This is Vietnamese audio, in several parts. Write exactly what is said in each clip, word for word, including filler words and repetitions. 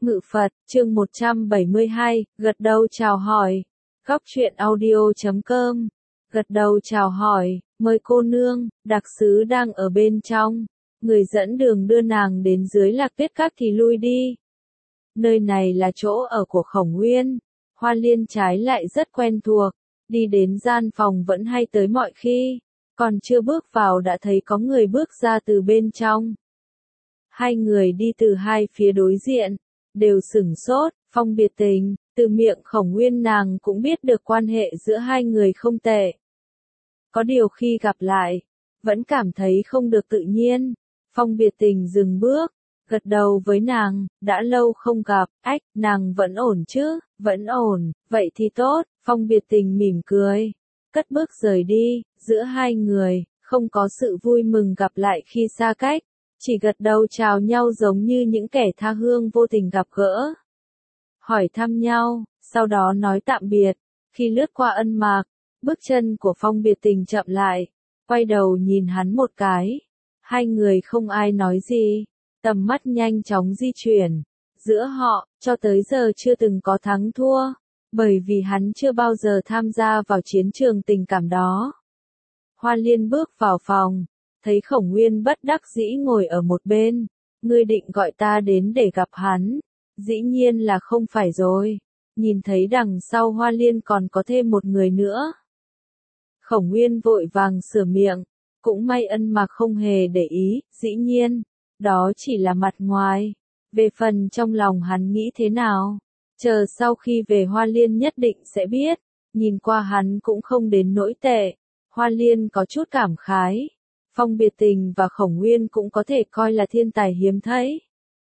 Ngự Phật, chương một trăm bảy mươi hai, gật đầu chào hỏi. Góc truyện audio chấm com. Gật đầu chào hỏi, mời cô nương, đặc sứ đang ở bên trong. Người dẫn đường đưa nàng đến dưới Lạc Tuyết Các thì lui đi. Nơi này là chỗ ở của Khổng Uyên. Hoa Liên trái lại rất quen thuộc, đi đến gian phòng vẫn hay tới mọi khi. Còn chưa bước vào đã thấy có người bước ra từ bên trong. Hai người đi từ hai phía đối diện, đều sửng sốt, Phong biệt tình, từ miệng Khổng Uyên nàng cũng biết được quan hệ giữa hai người không tệ. Có điều khi gặp lại, vẫn cảm thấy không được tự nhiên. Phong biệt tình dừng bước, gật đầu với nàng, đã lâu không gặp, ách, nàng vẫn ổn chứ, vẫn ổn, vậy thì tốt. Phong biệt tình mỉm cười, cất bước rời đi, giữa hai người, không có sự vui mừng gặp lại khi xa cách, chỉ gật đầu chào nhau giống như những kẻ tha hương vô tình gặp gỡ. Hỏi thăm nhau, sau đó nói tạm biệt, khi lướt qua Ân Mạc, bước chân của Phong biệt tình chậm lại, quay đầu nhìn hắn một cái. Hai người không ai nói gì, tầm mắt nhanh chóng di chuyển. Giữa họ, cho tới giờ chưa từng có thắng thua, bởi vì hắn chưa bao giờ tham gia vào chiến trường tình cảm đó. Hoa Liên bước vào phòng, thấy Khổng Uyên bất đắc dĩ ngồi ở một bên. Ngươi định gọi ta đến để gặp hắn? Dĩ nhiên là không phải rồi. Nhìn thấy đằng sau Hoa Liên còn có thêm một người nữa. Khổng Uyên vội vàng sửa miệng, cũng may Ân Mạc không hề để ý, dĩ nhiên, đó chỉ là mặt ngoài. Về phần trong lòng hắn nghĩ thế nào, chờ sau khi về Hoa Liên nhất định sẽ biết. Nhìn qua hắn cũng không đến nỗi tệ. Hoa Liên có chút cảm khái. Phong biệt tình và Khổng Uyên cũng có thể coi là thiên tài hiếm thấy.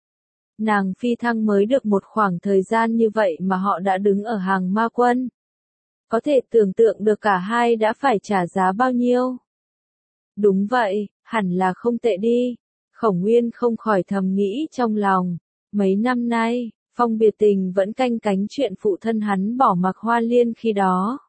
Nàng phi thăng mới được một khoảng thời gian như vậy mà họ đã đứng ở hàng ma quân. Có thể tưởng tượng được cả hai đã phải trả giá bao nhiêu. Đúng vậy, hẳn là không tệ đi. Khổng Uyên không khỏi thầm nghĩ trong lòng. Mấy năm nay, Phong biệt tình vẫn canh cánh chuyện phụ thân hắn bỏ mặc Hoa Liên khi đó.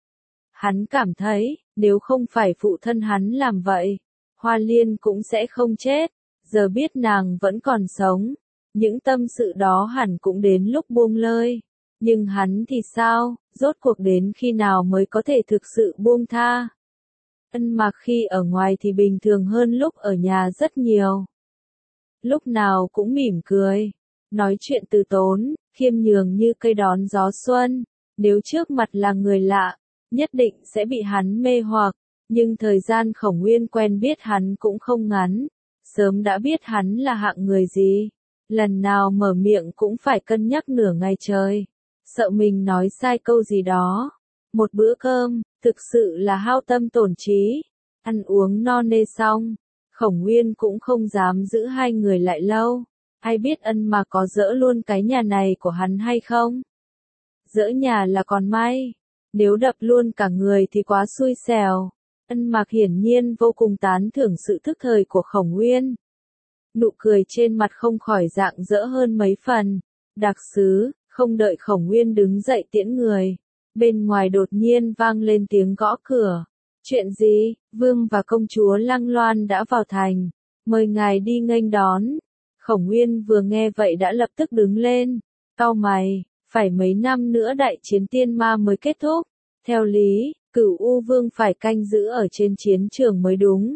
Hắn cảm thấy, nếu không phải phụ thân hắn làm vậy, Hoa Liên cũng sẽ không chết. Giờ biết nàng vẫn còn sống, những tâm sự đó hẳn cũng đến lúc buông lơi. Nhưng hắn thì sao, rốt cuộc đến khi nào mới có thể thực sự buông tha? Ân Mạc khi ở ngoài thì bình thường hơn lúc ở nhà rất nhiều. Lúc nào cũng mỉm cười, nói chuyện từ tốn, khiêm nhường như cây đón gió xuân. Nếu trước mặt là người lạ, nhất định sẽ bị hắn mê hoặc. Nhưng thời gian Khổng Uyên quen biết hắn cũng không ngắn, sớm đã biết hắn là hạng người gì. Lần nào mở miệng cũng phải cân nhắc nửa ngày trời, sợ mình nói sai câu gì đó. Một bữa cơm, thực sự là hao tâm tổn trí. Ăn uống no nê xong, Khổng Uyên cũng không dám giữ hai người lại lâu. Ai biết Ân Mạc có dỡ luôn cái nhà này của hắn hay không? Dỡ nhà là còn may, nếu đập luôn cả người thì quá xui xẻo. Ân Mạc hiển nhiên vô cùng tán thưởng sự thức thời của Khổng Uyên. Nụ cười trên mặt không khỏi rạng rỡ hơn mấy phần. Đặc sứ, không đợi Khổng Uyên đứng dậy tiễn người, bên ngoài đột nhiên vang lên tiếng gõ cửa. Chuyện gì? Vương và công chúa Lăng Loan đã vào thành, mời ngài đi nghênh đón. Khổng Uyên vừa nghe vậy đã lập tức đứng lên, cau mày, phải mấy năm nữa đại chiến tiên ma mới kết thúc. Theo lý, Cửu U Vương phải canh giữ ở trên chiến trường mới đúng.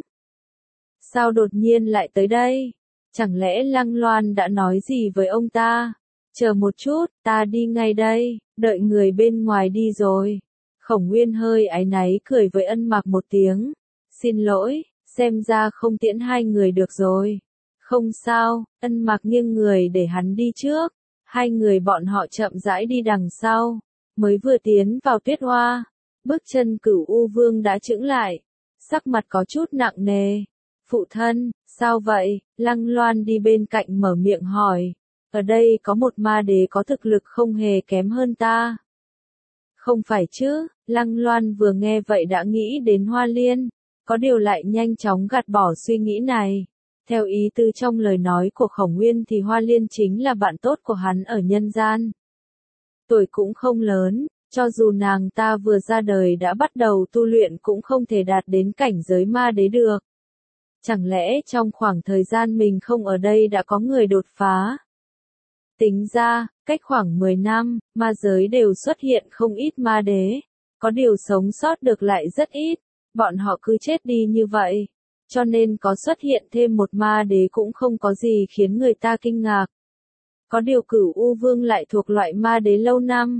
Sao đột nhiên lại tới đây? Chẳng lẽ Lăng Loan đã nói gì với ông ta? Chờ một chút, ta đi ngay đây, đợi người bên ngoài đi rồi. Khổng Uyên hơi áy náy cười với Ân Mạc một tiếng. Xin lỗi, xem ra không tiễn hai người được rồi. Không sao, Ân Mạc nghiêng người để hắn đi trước. Hai người bọn họ chậm rãi đi đằng sau. Mới vừa tiến vào Tuyết Hoa, bước chân Cửu U Vương đã chững lại, sắc mặt có chút nặng nề. Phụ thân, sao vậy? Lăng Loan đi bên cạnh mở miệng hỏi. Ở đây có một ma đế có thực lực không hề kém hơn ta. Không phải chứ? Lăng Loan vừa nghe vậy đã nghĩ đến Hoa Liên, có điều lại nhanh chóng gạt bỏ suy nghĩ này. Theo ý tứ trong lời nói của Khổng Uyên thì Hoa Liên chính là bạn tốt của hắn ở nhân gian. Tuổi cũng không lớn, cho dù nàng ta vừa ra đời đã bắt đầu tu luyện cũng không thể đạt đến cảnh giới ma đế được. Chẳng lẽ trong khoảng thời gian mình không ở đây đã có người đột phá? Tính ra, cách khoảng mười năm, ma giới đều xuất hiện không ít ma đế. Có điều sống sót được lại rất ít, bọn họ cứ chết đi như vậy. Cho nên có xuất hiện thêm một ma đế cũng không có gì khiến người ta kinh ngạc. Có điều Cửu U Vương lại thuộc loại ma đế lâu năm.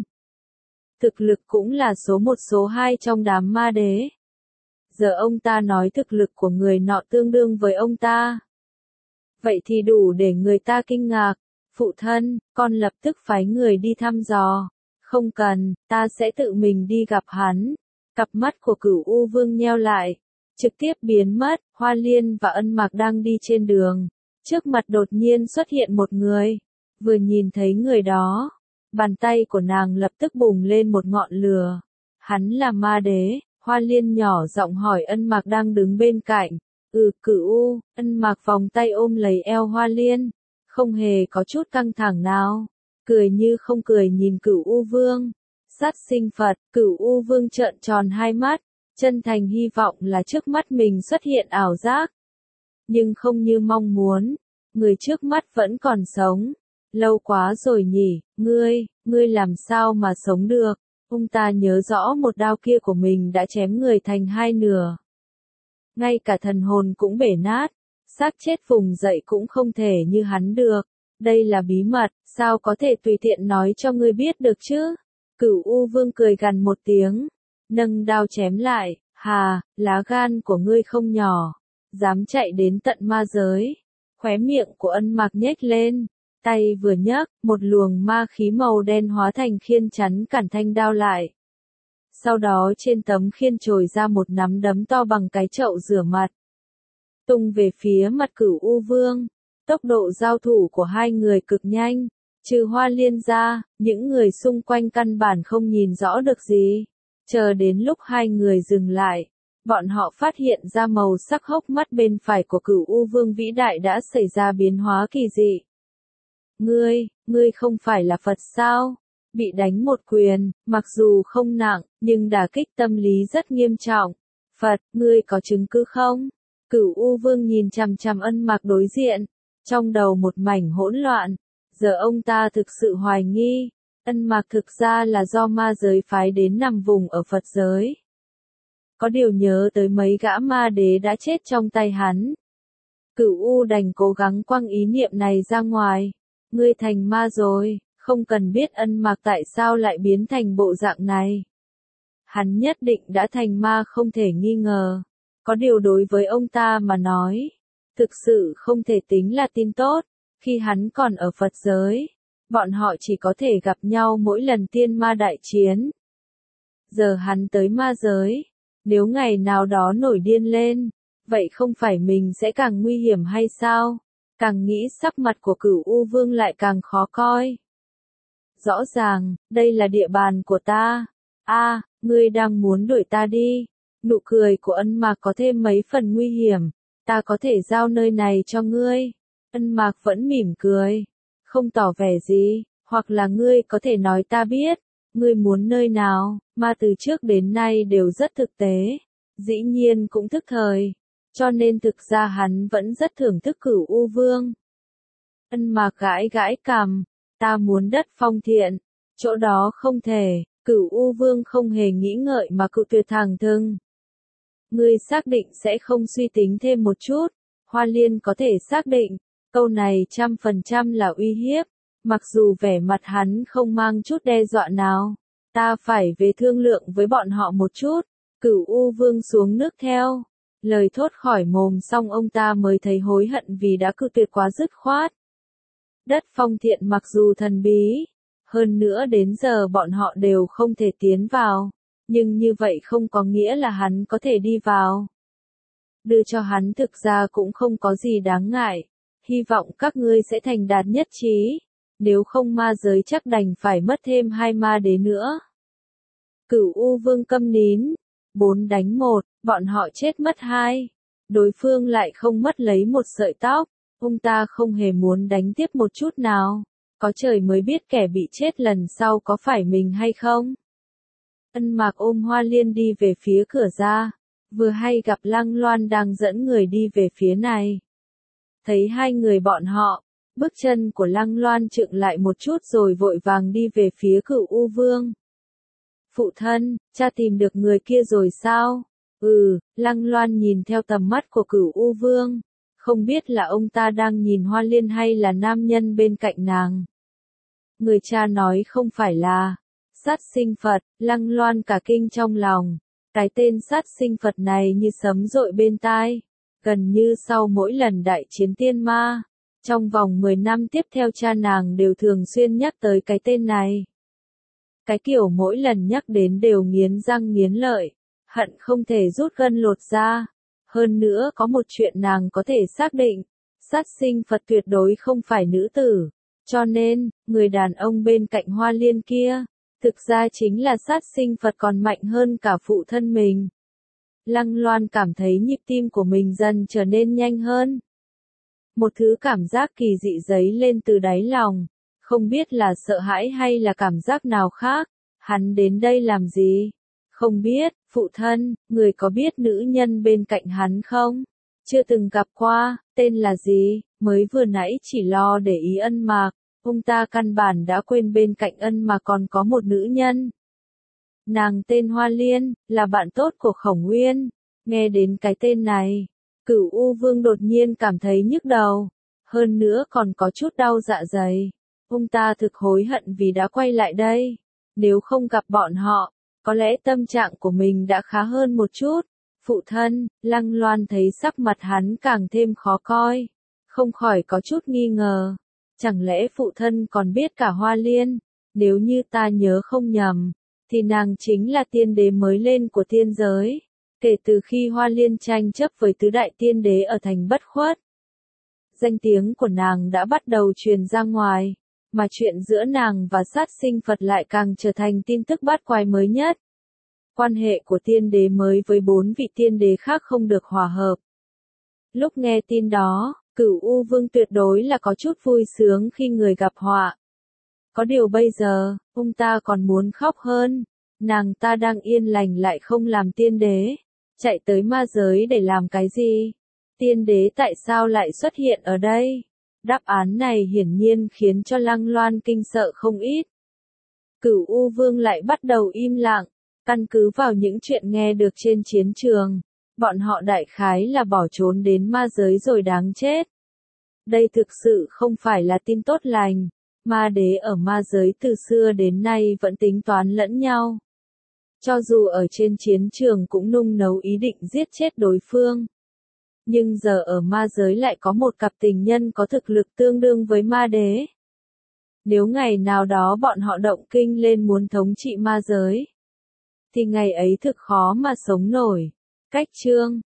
Thực lực cũng là số một số hai trong đám ma đế. Giờ ông ta nói thực lực của người nọ tương đương với ông ta. Vậy thì đủ để người ta kinh ngạc. Phụ thân, con lập tức phái người đi thăm dò. Không cần, ta sẽ tự mình đi gặp hắn. Cặp mắt của Cửu U Vương nheo lại, trực tiếp biến mất. Hoa Liên và Ân Mạc đang đi trên đường. Trước mặt đột nhiên xuất hiện một người. Vừa nhìn thấy người đó, bàn tay của nàng lập tức bùng lên một ngọn lửa. Hắn là ma đế. Hoa Liên nhỏ giọng hỏi Ân Mạc đang đứng bên cạnh. Ừ, Cửu U. Ân Mạc vòng tay ôm lấy eo Hoa Liên, không hề có chút căng thẳng nào, cười như không cười nhìn Cửu U Vương. Sát sinh Phật. Cửu U Vương trợn tròn hai mắt, chân thành hy vọng là trước mắt mình xuất hiện ảo giác. Nhưng không như mong muốn, người trước mắt vẫn còn sống. Lâu quá rồi nhỉ, ngươi, ngươi làm sao mà sống được? Ông ta nhớ rõ một đao kia của mình đã chém người thành hai nửa. Ngay cả thần hồn cũng bể nát, xác chết vùng dậy cũng không thể như hắn được. Đây là bí mật, sao có thể tùy tiện nói cho ngươi biết được chứ? Cửu U Vương cười gằn một tiếng, nâng đao chém lại. Hà, lá gan của ngươi không nhỏ, dám chạy đến tận ma giới. Khóe miệng của Ân Mạc nhếch lên, tay vừa nhấc, một luồng ma khí màu đen hóa thành khiên chắn cản thanh đao lại. Sau đó trên tấm khiên trồi ra một nắm đấm to bằng cái chậu rửa mặt, tung về phía mặt Cửu U Vương. Tốc độ giao thủ của hai người cực nhanh, trừ Hoa Liên ra, những người xung quanh căn bản không nhìn rõ được gì. Chờ đến lúc hai người dừng lại, bọn họ phát hiện ra màu sắc hốc mắt bên phải của Cửu U Vương vĩ đại đã xảy ra biến hóa kỳ dị. Ngươi, ngươi không phải là Phật sao? Bị đánh một quyền, mặc dù không nặng, nhưng đả kích tâm lý rất nghiêm trọng. Phật, ngươi có chứng cứ không? Cửu U Vương nhìn chằm chằm Ân Mạc đối diện, trong đầu một mảnh hỗn loạn. Giờ ông ta thực sự hoài nghi, Ân Mạc thực ra là do ma giới phái đến nằm vùng ở Phật giới. Có điều nhớ tới mấy gã ma đế đã chết trong tay hắn. Cửu U đành cố gắng quăng ý niệm này ra ngoài. Ngươi thành ma rồi, không cần biết Ân Mạc tại sao lại biến thành bộ dạng này. Hắn nhất định đã thành ma không thể nghi ngờ. Có điều đối với ông ta mà nói, thực sự không thể tính là tin tốt. Khi hắn còn ở Phật giới, bọn họ chỉ có thể gặp nhau mỗi lần tiên ma đại chiến. Giờ hắn tới ma giới, nếu ngày nào đó nổi điên lên, vậy không phải mình sẽ càng nguy hiểm hay sao? Càng nghĩ sắc mặt của Cửu U Vương lại càng khó coi. Rõ ràng, đây là địa bàn của ta. A, ngươi đang muốn đuổi ta đi. Nụ cười của Ân Mạc có thêm mấy phần nguy hiểm. Ta có thể giao nơi này cho ngươi. Ân Mạc vẫn mỉm cười, không tỏ vẻ gì, hoặc là ngươi có thể nói ta biết, ngươi muốn nơi nào, mà từ trước đến nay đều rất thực tế, dĩ nhiên cũng thức thời, cho nên thực ra hắn vẫn rất thưởng thức Cửu U Vương. Ân Mạc gãi gãi cằm, ta muốn đất Phong Thiện, chỗ đó không thể. Cửu U Vương không hề nghĩ ngợi mà cự tuyệt thẳng thừng. Ngươi xác định sẽ không suy tính thêm một chút? Hoa Liên có thể xác định, câu này trăm phần trăm là uy hiếp, mặc dù vẻ mặt hắn không mang chút đe dọa nào. Ta phải về thương lượng với bọn họ một chút. Cửu U Vương xuống nước theo. Lời thốt khỏi mồm xong ông ta mới thấy hối hận vì đã cự tuyệt quá dứt khoát. Đất Phong Thiện mặc dù thần bí, hơn nữa đến giờ bọn họ đều không thể tiến vào, nhưng như vậy không có nghĩa là hắn có thể đi vào. Đưa cho hắn thực ra cũng không có gì đáng ngại, hy vọng các ngươi sẽ thành đạt nhất trí, nếu không ma giới chắc đành phải mất thêm hai ma đế nữa. Cửu U Vương câm nín, bốn đánh một, bọn họ chết mất hai, đối phương lại không mất lấy một sợi tóc, ông ta không hề muốn đánh tiếp một chút nào. Có trời mới biết kẻ bị chết lần sau có phải mình hay không. Ân Mạc ôm Hoa Liên đi về phía cửa ra, vừa hay gặp Lăng Loan đang dẫn người đi về phía này. Thấy hai người bọn họ, Bước chân của Lăng Loan chững lại một chút rồi vội vàng đi về phía Cửu U Vương. Phụ thân, cha tìm được người kia rồi sao? Ừ, Lăng Loan nhìn theo tầm mắt của Cửu U Vương. Không biết là ông ta đang nhìn Hoa Liên hay là nam nhân bên cạnh nàng. Người cha nói không phải là sát sinh Phật, Lăng Loan cả kinh trong lòng. Cái tên sát sinh Phật này như sấm dội bên tai. Gần như sau mỗi lần đại chiến tiên ma, trong vòng mười năm tiếp theo cha nàng đều thường xuyên nhắc tới cái tên này. Cái kiểu mỗi lần nhắc đến đều nghiến răng nghiến lợi, hận không thể rút gân lột da. Hơn nữa có một chuyện nàng có thể xác định, sát sinh Phật tuyệt đối không phải nữ tử. Cho nên, người đàn ông bên cạnh Hoa Liên kia, thực ra chính là sát sinh Phật còn mạnh hơn cả phụ thân mình. Lăng Loan cảm thấy nhịp tim của mình dần trở nên nhanh hơn. Một thứ cảm giác kỳ dị dấy lên từ đáy lòng, không biết là sợ hãi hay là cảm giác nào khác. Hắn đến đây làm gì? Không biết, phụ thân, người có biết nữ nhân bên cạnh hắn không? Chưa từng gặp qua, tên là gì? Mới vừa nãy chỉ lo để ý Ân Mạc, ông ta căn bản đã quên bên cạnh Ân Mạc còn có một nữ nhân. Nàng tên Hoa Liên, là bạn tốt của Khổng Nguyên. Nghe đến cái tên này, Cửu U Vương đột nhiên cảm thấy nhức đầu, hơn nữa còn có chút đau dạ dày. Ông ta thực hối hận vì đã quay lại đây. Nếu không gặp bọn họ, có lẽ tâm trạng của mình đã khá hơn một chút. Phụ thân, Lăng Loan thấy sắc mặt hắn càng thêm khó coi, không khỏi có chút nghi ngờ. Chẳng lẽ phụ thân còn biết cả Hoa Liên? Nếu như ta nhớ không nhầm, thì nàng chính là tiên đế mới lên của tiên giới. Kể từ khi Hoa Liên tranh chấp với tứ đại tiên đế ở thành Bất Khuất, danh tiếng của nàng đã bắt đầu truyền ra ngoài, mà chuyện giữa nàng và sát sinh Phật lại càng trở thành tin tức bát quái mới nhất. Quan hệ của tiên đế mới với bốn vị tiên đế khác không được hòa hợp. Lúc nghe tin đó, Cửu U Vương tuyệt đối là có chút vui sướng khi người gặp họa. Có điều bây giờ, ông ta còn muốn khóc hơn. Nàng ta đang yên lành lại không làm tiên đế. Chạy tới ma giới để làm cái gì? Tiên đế tại sao lại xuất hiện ở đây? Đáp án này hiển nhiên khiến cho Lăng Loan kinh sợ không ít. Cửu U Vương lại bắt đầu im lặng, căn cứ vào những chuyện nghe được trên chiến trường. Bọn họ đại khái là bỏ trốn đến ma giới rồi đáng chết. Đây thực sự không phải là tin tốt lành. Ma đế ở ma giới từ xưa đến nay vẫn tính toán lẫn nhau. Cho dù ở trên chiến trường cũng nung nấu ý định giết chết đối phương. Nhưng giờ ở ma giới lại có một cặp tình nhân có thực lực tương đương với ma đế. Nếu ngày nào đó bọn họ động kinh lên muốn thống trị ma giới, thì ngày ấy thực khó mà sống nổi. Cách chương